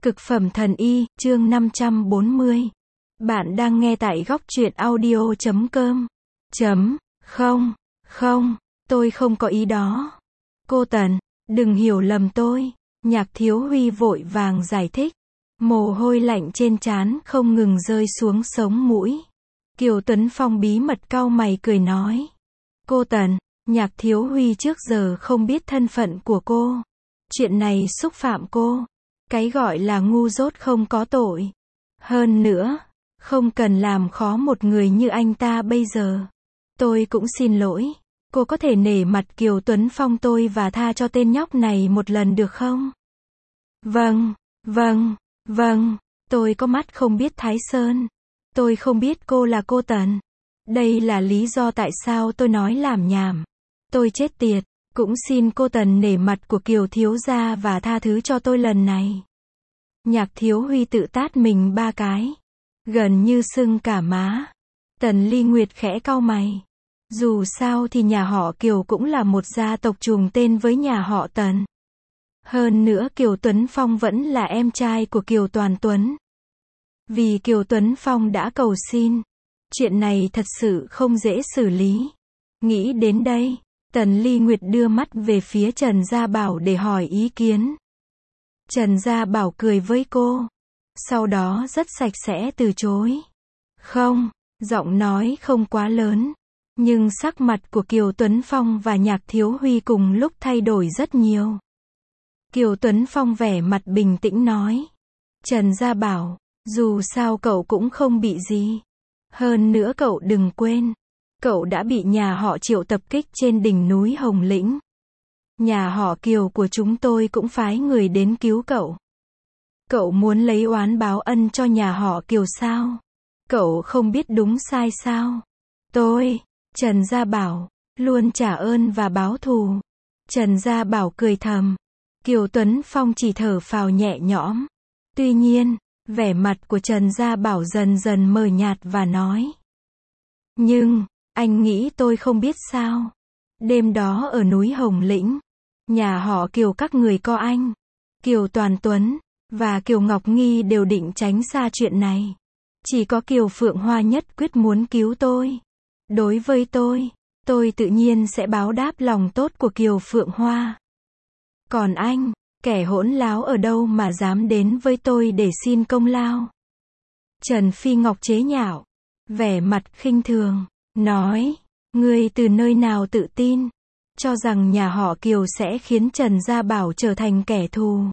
Cực phẩm thần y, chương 540. Bạn đang nghe tại góc truyện audio.com. Không, tôi không có ý đó. Cô Tần, đừng hiểu lầm tôi. Nhạc Thiếu Huy vội vàng giải thích. Mồ hôi lạnh trên trán không ngừng rơi xuống sống mũi. Kiều Tuấn Phong bí mật cau mày cười nói. Cô Tần, Nhạc Thiếu Huy trước giờ không biết thân phận của cô. Chuyện này xúc phạm cô. Cái gọi là ngu dốt không có tội. Hơn nữa, không cần làm khó một người như anh ta bây giờ. Tôi cũng xin lỗi. Cô có thể nể mặt Kiều Tuấn Phong tôi và tha cho tên nhóc này một lần được không? Vâng, tôi có mắt không biết Thái Sơn. Tôi không biết cô là cô Tần. Đây là lý do tại sao tôi nói làm nhảm. Tôi chết tiệt. Cũng xin cô Tần nể mặt của Kiều thiếu gia và tha thứ cho tôi lần này. Nhạc Thiếu Huy tự tát mình 3 cái. Gần như sưng cả má. Tần Ly Nguyệt khẽ cau mày. Dù sao thì nhà họ Kiều cũng là một gia tộc trùng tên với nhà họ Tần. Hơn nữa Kiều Tuấn Phong vẫn là em trai của Kiều Toàn Tuấn. Vì Kiều Tuấn Phong đã cầu xin. Chuyện này thật sự không dễ xử lý. Nghĩ đến đây, Tần Ly Nguyệt đưa mắt về phía Trần Gia Bảo để hỏi ý kiến. Trần Gia Bảo cười với cô. Sau đó rất sạch sẽ từ chối. Không, giọng nói không quá lớn. Nhưng sắc mặt của Kiều Tuấn Phong và Nhạc Thiếu Huy cùng lúc thay đổi rất nhiều. Kiều Tuấn Phong vẻ mặt bình tĩnh nói. Trần Gia Bảo, dù sao cậu cũng không bị gì. Hơn nữa cậu đừng quên. Cậu đã bị nhà họ Triệu tập kích trên đỉnh núi Hồng Lĩnh. Nhà họ Kiều của chúng tôi cũng phái người đến cứu cậu. Cậu muốn lấy oán báo ân cho nhà họ Kiều sao? Cậu không biết đúng sai sao? Tôi, Trần Gia Bảo, luôn trả ơn và báo thù. Trần Gia Bảo cười thầm. Kiều Tuấn Phong chỉ thở phào nhẹ nhõm. Tuy nhiên, vẻ mặt của Trần Gia Bảo dần dần mờ nhạt và nói. Nhưng, anh nghĩ tôi không biết sao? Đêm đó ở núi Hồng Lĩnh, nhà họ Kiều các người có anh, Kiều Toàn Tuấn, và Kiều Ngọc Nghi đều định tránh xa chuyện này. Chỉ có Kiều Phượng Hoa nhất quyết muốn cứu tôi. Đối với tôi tự nhiên sẽ báo đáp lòng tốt của Kiều Phượng Hoa. Còn anh, kẻ hỗn láo ở đâu mà dám đến với tôi để xin công lao? Trần Phi Ngọc chế nhạo, vẻ mặt khinh thường, nói, ngươi từ nơi nào tự tin, cho rằng nhà họ Kiều sẽ khiến Trần Gia Bảo trở thành kẻ thù.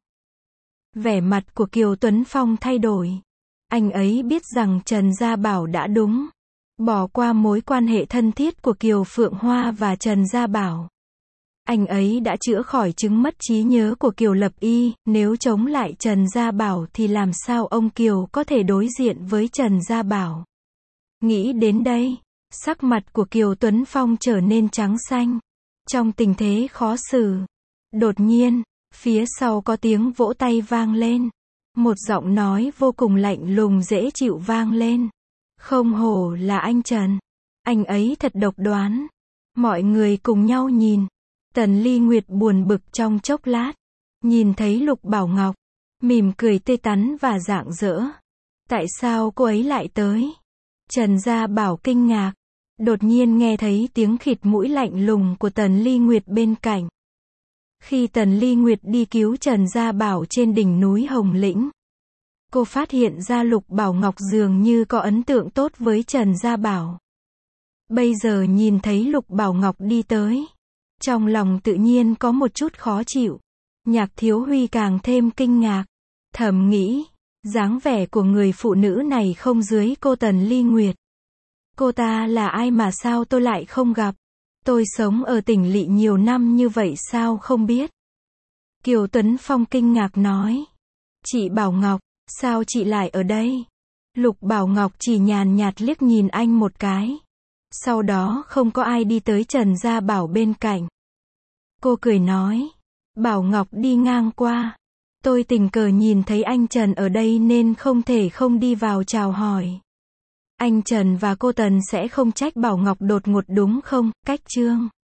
Vẻ mặt của Kiều Tuấn Phong thay đổi. Anh ấy biết rằng Trần Gia Bảo đã đúng. Bỏ qua mối quan hệ thân thiết của Kiều Phượng Hoa và Trần Gia Bảo. Anh ấy đã chữa khỏi chứng mất trí nhớ của Kiều Lập Y, nếu chống lại Trần Gia Bảo thì làm sao ông Kiều có thể đối diện với Trần Gia Bảo. Nghĩ đến đây, sắc mặt của Kiều Tuấn Phong trở nên trắng xanh. Trong tình thế khó xử. Đột nhiên, phía sau có tiếng vỗ tay vang lên. Một giọng nói vô cùng lạnh lùng dễ chịu vang lên. Không hổ là anh Trần. Anh ấy thật độc đoán. Mọi người cùng nhau nhìn. Tần Ly Nguyệt buồn bực trong chốc lát. Nhìn thấy Lục Bảo Ngọc. Mỉm cười tươi tắn và rạng rỡ. Tại sao cô ấy lại tới? Trần Gia Bảo kinh ngạc. Đột nhiên nghe thấy tiếng khịt mũi lạnh lùng của Tần Ly Nguyệt bên cạnh. Khi Tần Ly Nguyệt đi cứu Trần Gia Bảo trên đỉnh núi Hồng Lĩnh, cô phát hiện ra Lục Bảo Ngọc dường như có ấn tượng tốt với Trần Gia Bảo. Bây giờ nhìn thấy Lục Bảo Ngọc đi tới, trong lòng tự nhiên có một chút khó chịu. Nhạc Thiếu Huy càng thêm kinh ngạc, thầm nghĩ, dáng vẻ của người phụ nữ này không dưới cô Tần Ly Nguyệt. Cô ta là ai mà sao tôi lại không gặp? Tôi sống ở tỉnh lỵ nhiều năm như vậy sao không biết? Kiều Tuấn Phong kinh ngạc nói. Chị Bảo Ngọc, sao chị lại ở đây? Lục Bảo Ngọc chỉ nhàn nhạt liếc nhìn anh một cái. Sau đó không có ai đi tới Trần Gia Bảo bên cạnh. Cô cười nói. Bảo Ngọc đi ngang qua. Tôi tình cờ nhìn thấy anh Trần ở đây nên không thể không đi vào chào hỏi. Anh Trần và cô Tần sẽ không trách Bảo Ngọc đột ngột đúng không? Cách chương